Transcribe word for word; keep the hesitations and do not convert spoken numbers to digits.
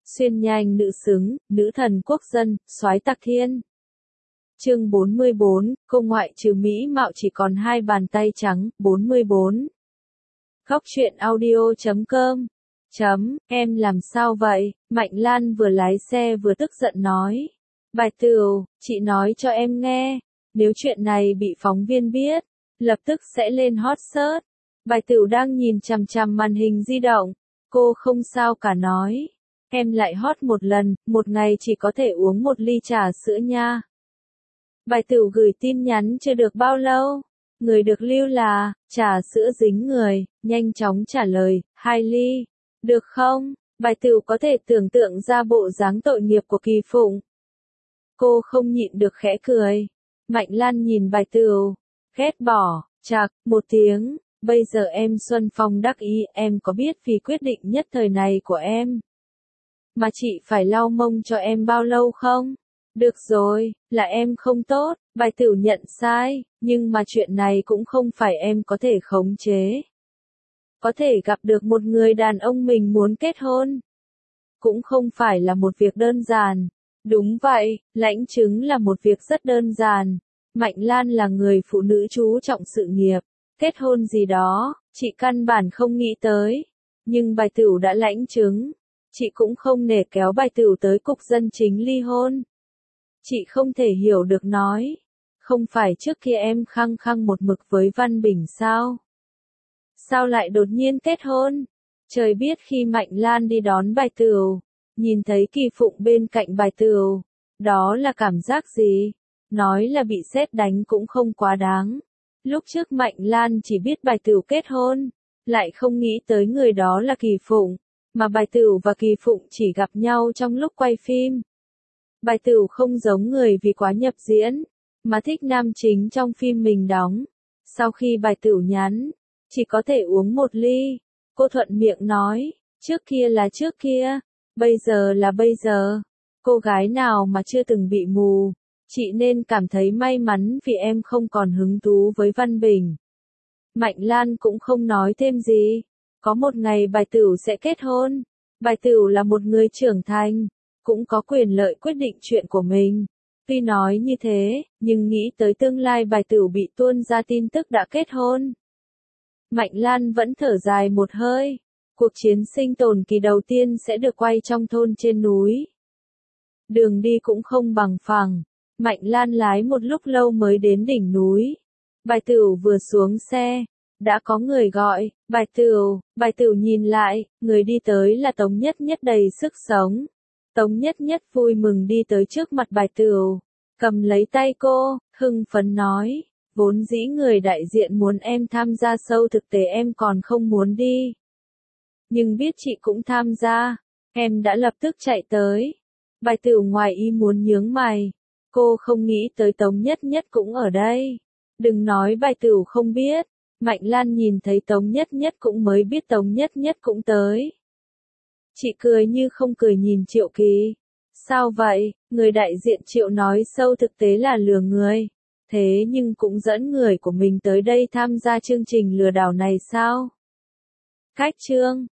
Xuyên nhanh nữ xứng, nữ thần quốc dân, soái tạc thiên. Chương bốn mươi bốn, cô ngoại trừ mỹ mạo chỉ còn hai bàn tay trắng, bốn mươi bốn. Góc truyện audio chấm com. Chấm, em làm sao vậy? Mạnh Lan vừa lái xe vừa tức giận nói. Bài Tửu, chị nói cho em nghe, nếu chuyện này bị phóng viên biết, lập tức sẽ lên hot search. Bài Tửu đang nhìn chằm chằm màn hình di động, cô không sao cả nói. Em lại hot một lần, một ngày chỉ có thể uống một ly trà sữa nha. Bài Tửu gửi tin nhắn chưa được bao lâu, người được lưu là, trà sữa dính người, nhanh chóng trả lời, hai ly, được không? Bài Tửu có thể tưởng tượng ra bộ dáng tội nghiệp của Kỳ Phụng. Cô không nhịn được khẽ cười. Mạnh Lan nhìn Bài Tửu, ghét bỏ, chạc, một tiếng, bây giờ em Xuân Phong đắc ý, em có biết vì quyết định nhất thời này của em mà chị phải lau mông cho em bao lâu không? Được rồi, là em không tốt, Bài Tửu nhận sai, nhưng mà chuyện này cũng không phải em có thể khống chế. Có thể gặp được một người đàn ông mình muốn kết hôn, cũng không phải là một việc đơn giản. Đúng vậy, lãnh chứng là một việc rất đơn giản. Mạnh Lan là người phụ nữ chú trọng sự nghiệp, kết hôn gì đó, chị căn bản không nghĩ tới. Nhưng Bài Tửu đã lãnh chứng. Chị cũng không nể kéo Bài Tửu tới cục dân chính ly hôn. Chị không thể hiểu được nói. Không phải trước kia em khăng khăng một mực với Văn Bình sao? Sao lại đột nhiên kết hôn? Trời biết khi Mạnh Lan đi đón Bài Tửu, nhìn thấy Kỳ Phụng bên cạnh Bài Tửu, đó là cảm giác gì? Nói là bị sét đánh cũng không quá đáng. Lúc trước Mạnh Lan chỉ biết Bài Tửu kết hôn, lại không nghĩ tới người đó là Kỳ Phụng. Mà Bài Tửu và Kỳ Phụng chỉ gặp nhau trong lúc quay phim. Bài Tửu không giống người vì quá nhập diễn, mà thích nam chính trong phim mình đóng. Sau khi Bài Tửu nhắn, chỉ có thể uống một ly, cô thuận miệng nói, trước kia là trước kia, bây giờ là bây giờ. Cô gái nào mà chưa từng bị mù, chị nên cảm thấy may mắn vì em không còn hứng thú với Văn Bình. Mạnh Lan cũng không nói thêm gì. Có một ngày Bài Tửu sẽ kết hôn. Bài Tửu là một người trưởng thành, cũng có quyền lợi quyết định chuyện của mình. Tuy nói như thế, nhưng nghĩ tới tương lai Bài Tửu bị tuôn ra tin tức đã kết hôn. Mạnh Lan vẫn thở dài một hơi. Cuộc chiến sinh tồn kỳ đầu tiên sẽ được quay trong thôn trên núi. Đường đi cũng không bằng phẳng. Mạnh Lan lái một lúc lâu mới đến đỉnh núi. Bài Tửu vừa xuống xe, đã có người gọi, Bài Tửu. Bài Tửu nhìn lại, người đi tới là Tống Nhất Nhất đầy sức sống. Tống Nhất Nhất vui mừng đi tới trước mặt Bài Tửu, cầm lấy tay cô, hưng phấn nói, vốn dĩ người đại diện muốn em tham gia show thực tế em còn không muốn đi. Nhưng biết chị cũng tham gia, em đã lập tức chạy tới. Bài Tửu ngoài ý muốn nhướng mày, cô không nghĩ tới Tống Nhất Nhất cũng ở đây. Đừng nói Bài Tửu không biết. Mạnh Lan nhìn thấy Tống Nhất Nhất cũng mới biết Tống Nhất Nhất cũng tới. Chị cười như không cười nhìn Triệu Kỳ. Sao vậy? Người đại diện Triệu nói show thực tế là lừa người. Thế nhưng cũng dẫn người của mình tới đây tham gia chương trình lừa đảo này sao? Cách chương